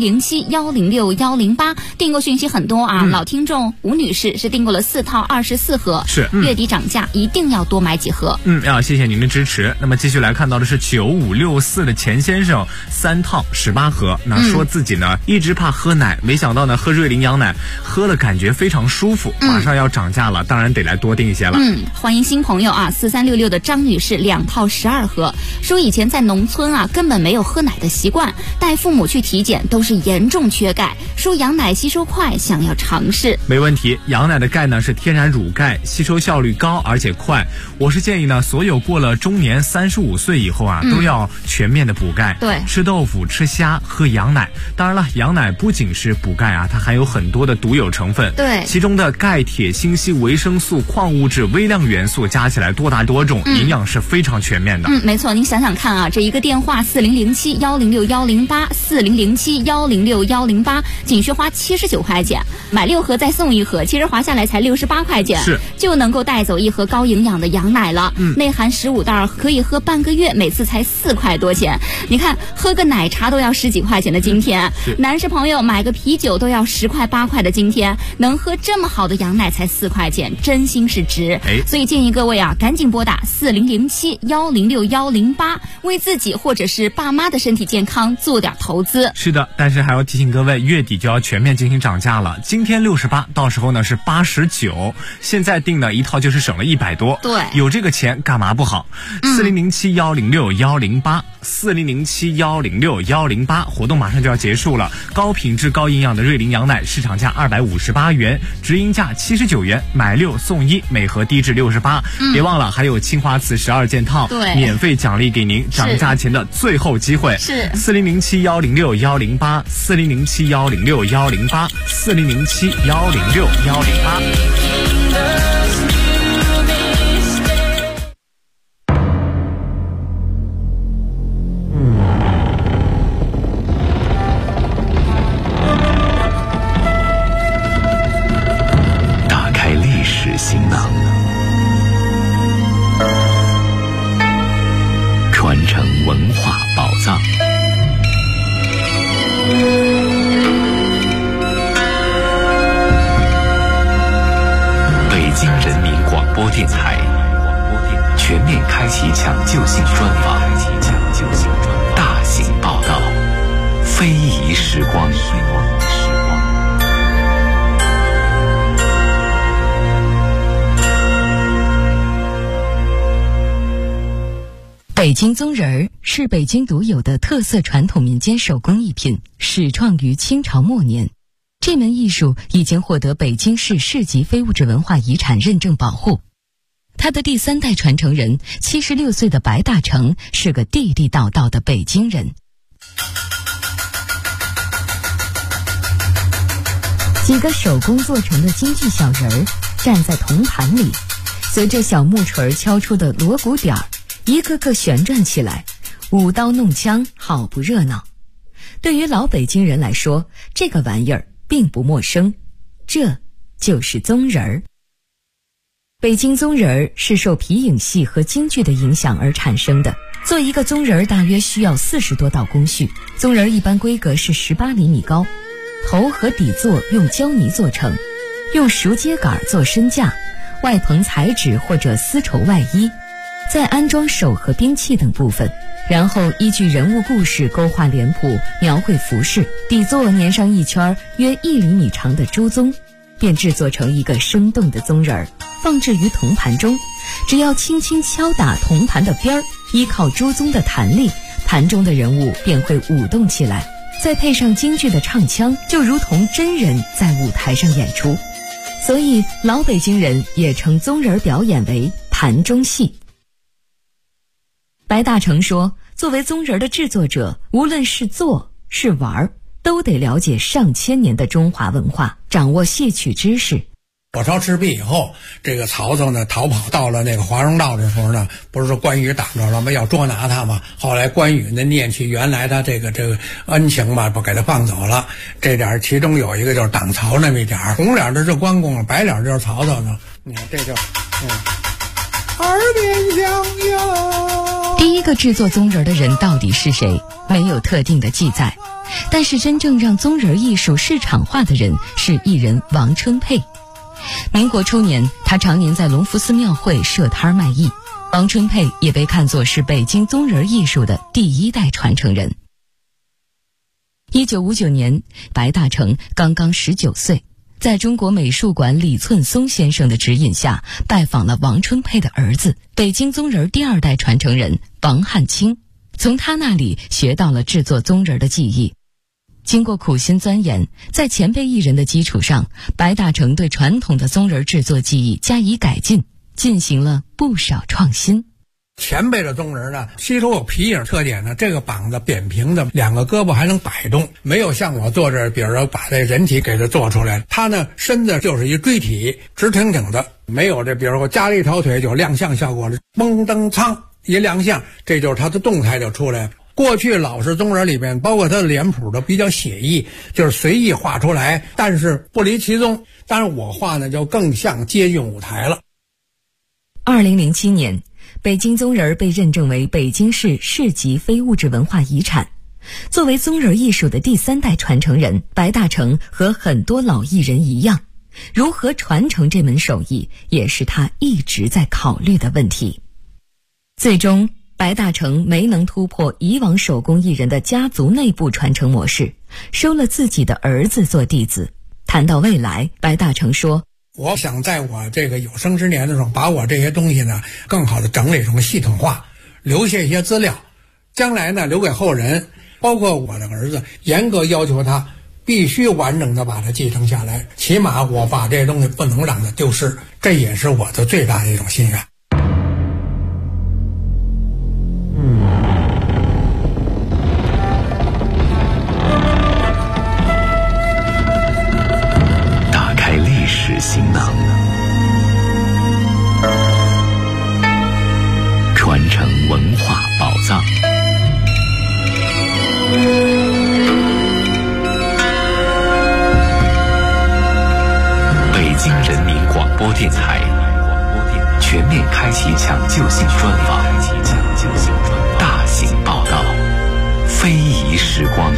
4007-106-108，订购讯息很多老听众吴女士是订购了4套24盒， 是， 月底涨价一定要多买几盒。 要谢谢您的支持。那么继续来看到的是9564的钱先生，3套18盒，那说自己呢一直怕喝奶，没想到呢喝瑞麟羊奶喝了感觉非常舒服，马上要涨价了，当然得来多订一些了。 欢迎新朋友4366的张女士2套12盒，说以前在农村根本没有喝奶的习惯，带父母去体检都是严重缺钙，说羊奶吸收快，想要尝试。 没问题，羊奶的钙呢是天然乳钙，吸收效率高而且快。我是建议呢所有过了中年35岁以后都要全面的补钙。 对， 吃豆腐吃虾喝羊奶。当然了，羊奶不仅是补钙它还有很多的独有成分。 对， 其中的钙铁锌硒维生素矿物质微量元素加起来多达多种，营养是非常全面的。 没错，您想想看这一个电话4007-106-108， 4007-106-108，仅需花79块钱，买6盒再送1盒，其实划下来才68块钱， 是就能够带走1盒高营养的羊奶了。内含15袋，可以喝半个月，每次才4块多钱。你看，喝个奶茶都要10几块钱的今天，男士朋友买个啤酒都要10块8块的今天，能喝这么好的羊奶才4块钱，真心是值。所以建议各位赶紧拨打4007-106-108，为自己或者是爸妈的身体健康做点投资。 是的，但是还要提醒各位，月底就要全面进行涨价了。今天 1068，到时候呢是89，现在订呢一套就是省了100多。 对， 有这个钱干嘛不好？4007106108，4007106108，活动马上就要结束了。高品质高营养的瑞麟羊奶，市场价258元，直营价79元，买6送1，每盒低至68。别忘了还有青花瓷12件套， 对， 免费奖励给您，涨价前的最后机会。 是 4007106108，4007106108。 打开历史行囊，传承文化宝藏。北京人民广播电台全面开启抢救性专访，大型报道，非遗时光。 北京棕人儿是北京独有的特色传统民间手工艺品，始创于清朝末年。这门艺术已经获得北京市市级非物质文化遗产认证保护。他的第3代传承人76岁的白大成是个地地道道的北京人。几个手工做成的京剧小人儿站在铜盘里，随着小木锤敲出的锣鼓点儿，一个个旋转起来，舞刀弄枪，好不热闹。对于老北京人来说，这个玩意儿并不陌生，这就是棕人儿。北京棕人儿是受皮影戏和京剧的影响而产生的。做一个棕人儿大约需要40多道工序。棕人儿一般规格是18厘米高，头和底座用胶泥做成，用熟秸秆做身架，外棚彩纸或者丝绸外衣，再安装手和兵器等部分，然后依据人物故事勾画脸谱，描绘服饰，底座粘上一圈约1厘米长的猪鬃，便制作成一个生动的棕人儿，放置于铜盘中。只要轻轻敲打铜盘的边儿，依靠猪鬃的弹力，盘中的人物便会舞动起来，再配上京剧的唱腔，就如同真人在舞台上演出。所以老北京人也称棕人表演为盘中戏。白大成说，作为棕人的制作者，无论是做是玩，都得了解上千年的中华文化，掌握戏曲知识。 火烧赤壁以后，这个曹操呢逃跑到了那个华容道的时候呢，不是说关羽挡着了吗？要捉拿他嘛。后来关羽呢念起原来他这个恩情吧，不给他放走了。这点其中有一个就是挡曹那么一点，红脸的是关公，白脸就是曹操呢。你看这就耳边响哟。 第一个制作棕人的人到底是谁？没有特定的记载。但是真正让棕人艺术市场化的人是艺人王春佩。民国初年，他常年在隆福寺庙会设摊卖艺。王春佩也被看作是北京棕人艺术的第1代传承人。1959年，白大成刚刚19岁，在中国美术馆李寸松先生的指引下，拜访了王春佩的儿子，北京棕人第2代传承人王汉卿，从他那里学到了制作棕人的技艺。经过苦心钻研，在前辈艺人的基础上，白大成对传统的棕人制作技艺加以改进，进行了不少创新。 前辈的棕人呢，吸收有皮影特点呢，这个膀子扁平的，2个胳膊还能摆动，没有像我做这，比如说把这人体给它做出来，它呢身子就是一锥体，直挺挺的，没有这，比如说加了一条腿就亮相效果了，蹦蹬苍一亮相，这就是它的动态就出来了。过去老式棕人里面，包括它的脸谱都比较写意，就是随意画出来，但是不离其宗。但是我画呢，就更像接近舞台了。 2007年，北京棕人被认证为北京市市级非物质文化遗产。作为棕人艺术的第3代传承人，白大成和很多老艺人一样，如何传承这门手艺，也是他一直在考虑的问题。最终，白大成没能突破以往手工艺人的家族内部传承模式，收了自己的儿子做弟子。 谈到未来，白大成说： 我想在我这个有生之年的时候，把我这些东西呢更好的整理成系统化，留下一些资料，将来呢留给后人，包括我的儿子，严格要求他必须完整的把它继承下来，起码我把这些东西不能让它丢失，这也是我的最大的一种心愿。 打开历史行囊，传承文化宝藏。北京人民广播电台全面开启抢救性专访，大型报道，非遗时光。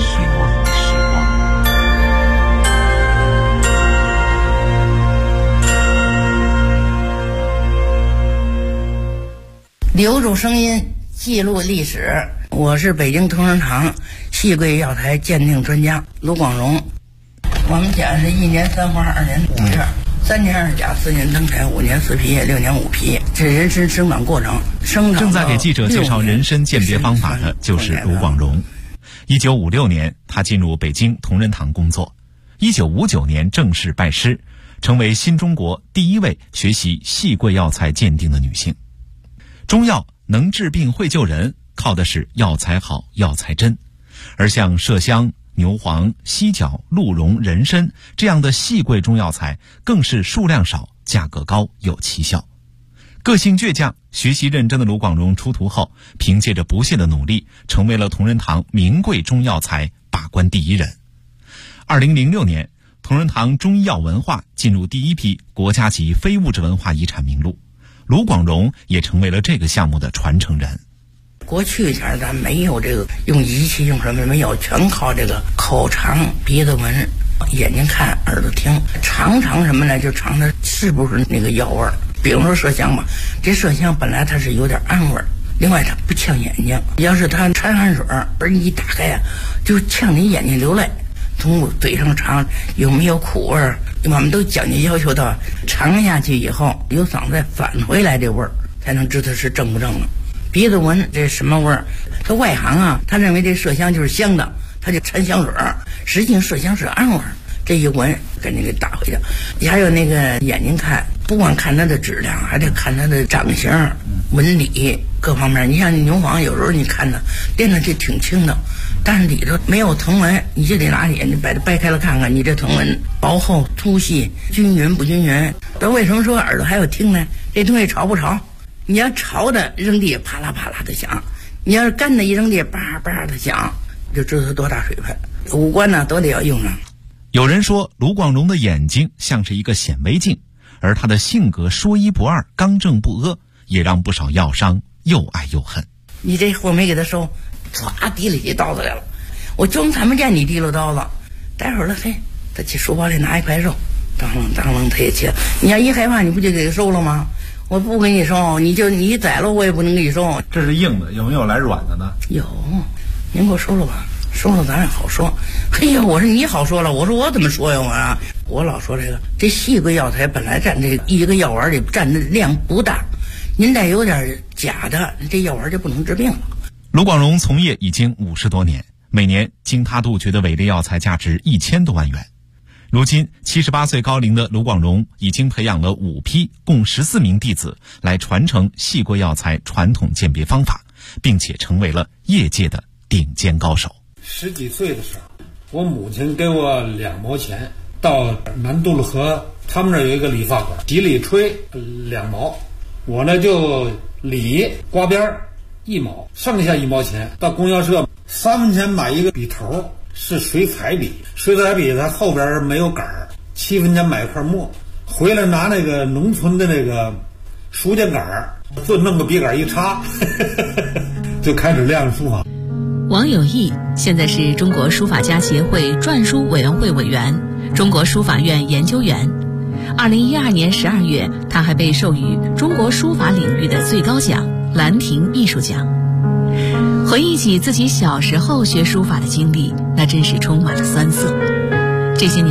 留住声音，记录历史。我是北京同仁堂细桂药材鉴定专家卢广荣。我们讲是1年3花2年5月，3年2甲4年登台5年4皮6年5皮，这人参生长过程。 正在给记者介绍人参鉴别方法的就是卢广荣。1956年，他进入北京同仁堂工作。1959年正式拜师，成为新中国第1位学习细桂药材鉴定的女性。中药能治病会救人，靠的是药材好药材真，而像麝香、牛黄、犀角、鹿茸、人参这样的细桂中药材更是数量少，价格高，有奇效。个性倔强、学习认真的卢广荣出徒后，凭借着不懈的努力，成为了同仁堂名贵中药材把关第1人。2006年，同仁堂中医药文化进入第1批国家级非物质文化遗产名录，卢广荣也成为了这个项目的传承人。 过去前咱没有这个用仪器用什么没有，全靠这个口尝、鼻子闻、眼睛看、耳朵听，尝什么呢？就尝它是不是那个药味儿。比如说麝香吧，这麝香本来它是有点氨味儿，另外它不呛眼睛，要是它掺汗水而你一打开啊，就呛你眼睛流泪。从嘴上尝有没有苦味儿，我们都讲究要求到尝下去以后由嗓子再返回来这味儿，才能知道是正不正了。鼻子闻这什么味儿？他外行啊，他认为这麝香就是香的，他就掺香水儿，实际上麝香是氨味儿。这一闻给你给打回去。还有那个眼睛看，不光看它的质量，还得看它的长相、纹理各方面。你像牛黄，有时候你看它练的这挺轻的，但是里头没有藤纹，你就得拿眼睛把它掰开了看看，你这藤纹薄厚、粗细、均匀不均匀。但为什么说耳朵还要听呢？这东西潮不潮？你要潮的扔地啪啦啪啦的响，你要是干的一扔地叭叭的响，就知道它多大水分。五官呢都得要用上。 有人说卢广荣的眼睛像是一个显微镜，而他的性格说一不二、刚正不阿，也让不少药商又爱又恨。 你这货没给他收，唰提起刀子来了，我就看不见你提溜刀子。待会儿了，嘿，他去书包里拿一块肉，当啷他也切。你要一害怕，你不就给他收了吗？我不给你收，你宰了我也不能给你收。 这是硬的，有没有来软的呢？ 有，您给我收了吧，收了咱也好说。嘿呀，我说你好说了，我说我怎么说呀我老说这细桂药材本来占这一个药丸里占的量不大，您再有点假的，这药丸就不能治病了。 卢广荣从业已经50多年，每年经他杜绝的伪劣药材价值1000多万元。如今78岁高龄的卢广荣已经培养了5批共14名弟子来传承细桂药材传统鉴别方法，并且成为了业界的顶尖高手。 10几岁的时候，我母亲给我2毛钱，到南渡路河他们那儿有一个理发馆，洗里吹2毛，我呢就理刮边1毛，剩下1毛钱到供销社3分钱买一个笔头，是水彩笔，水彩笔它后边没有杆儿，7分钱买一块墨，回来拿那个农村的那个书架杆儿，就弄个笔杆一插就开始练书法。 王有义现在是中国书法家协会篆书委员会委员、中国书法院研究员。2012年12月，他还被授予中国书法领域的最高奖兰亭艺术奖。回忆起自己小时候学书法的经历，那真是充满了酸涩。这些年来，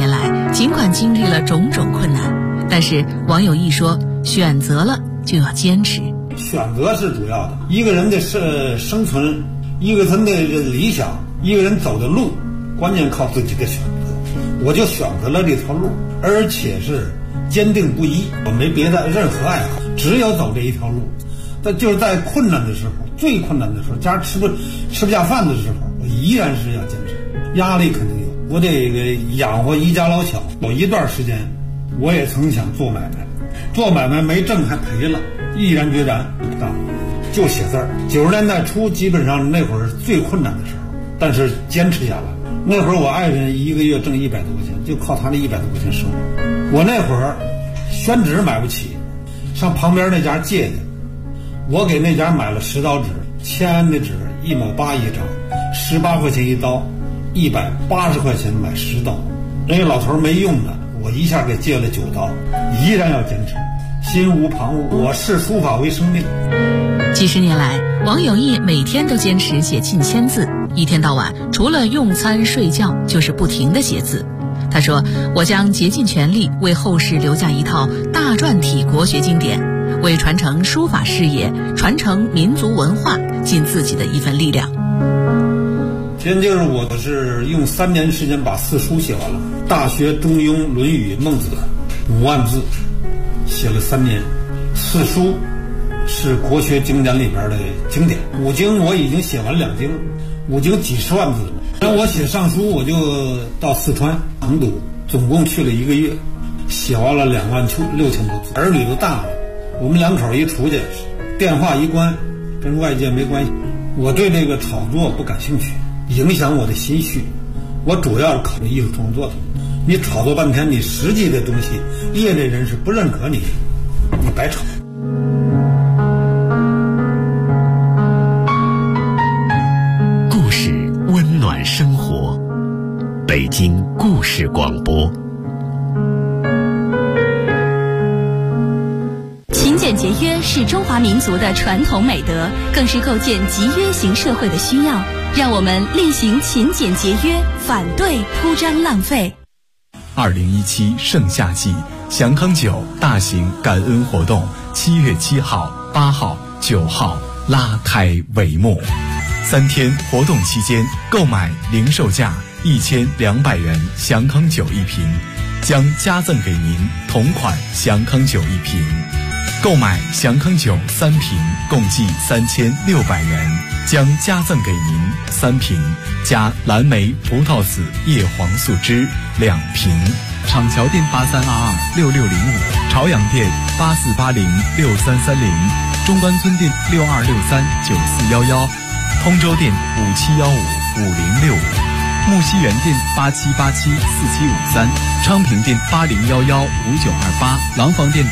尽管经历了种种困难，但是王有义说，选择了就要坚持。 选择是主要的，一个人的生存，一个人的理想，一个人走的路，关键靠自己的选择。我就选择了这条路，而且是坚定不移，我没别的任何爱好，只有走这一条路。但就是在困难的时候，最困难的时候，家吃不下饭的时候，我依然是要坚持。压力肯定有，我得养活一家老小。有一段时间，我也曾想做买卖，做买卖没挣还赔了，毅然决然就写字儿。90年代初，基本上那会儿最困难的时候，但是坚持下来。那会儿我爱人一个月挣100多块钱，就靠他那100多块钱生活。我那会儿宣纸买不起，上旁边那家借去，我给那家买了10刀纸，签的纸1毛8一张，18块钱一刀，180块钱买10刀。那个老头没用的，我一下给借了9刀，依然要坚持，心无旁骛。我视书法为生命。 几十年来，王有义每天都坚持写近1000字，一天到晚除了用餐睡觉就是不停地写字。他说，我将竭尽全力为后世留下一套大篆体国学经典，为传承书法事业、传承民族文化尽自己的一份力量。 现就是我是用3年时间把4书写完了，《大学》《中庸》《论语》《孟子》5万字，写了3年。4书是国学经典里边的经典，5经我已经写完2经，5经几十万字了。然后我写上书，我就到四川成都，总共去了1个月，写完了26000多字。儿女都大了，我们2口一出去，电话一关，跟外界没关系。我对这个炒作不感兴趣，影响我的心绪。我主要是考虑艺术创作的。你炒作半天，你实际的东西，业内人士不认可你，你白炒。 故事温暖生活，北京故事广播。 勤俭节约是中华民族的传统美德，更是构建集约型社会的需要。让我们厉行勤俭节约，反对铺张浪费。 2017盛夏季祥康酒大型感恩活动7月7号、8号、9号拉开帷幕。3天活动期间，购买零售价1200元祥康酒1瓶，将加赠给您同款祥康酒1瓶。购买祥康酒3瓶，共计3600元，将加赠给您3瓶加蓝莓葡萄籽叶黄素汁2瓶。厂桥店83226605，朝阳店84806330，中关村店62639411，通州店57155065，木樨园店87874753，昌平店80115928，廊坊店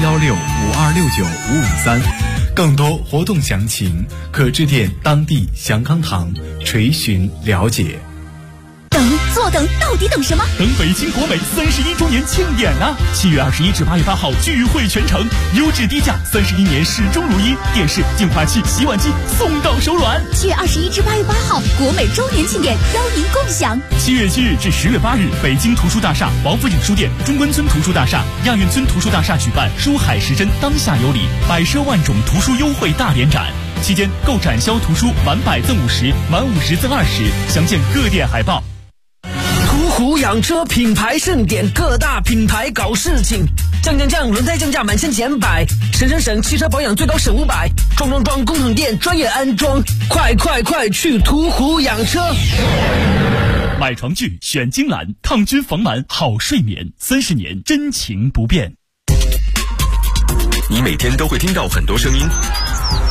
031652695553。更多活动详情可致电当地祥康堂垂询了解。 坐等，到底等什么？ 等北京国美31周年庆典啊！7月21至8月8号聚会全城，优质低价，31年始终如一，电视、净化器、洗碗机送到手软。 7月21至8月8号，国美周年庆典邀您共享。 7月7日至10月8日，北京图书大厦、王府井书店、中关村图书大厦、亚运村图书大厦举办书海时针当下有礼，百奢万种图书优惠大联展。期间购展销图书满100赠50，满50赠20，详见各店海报。 途虎养车品牌盛典，各大品牌搞事情，降，轮胎降价满1000减100，省，汽车保养最高省500，装，工厂店专业安装，快去途虎养车！ 买床具选金兰，抗菌防螨好睡眠，30年真情不变。 你每天都会听到很多声音，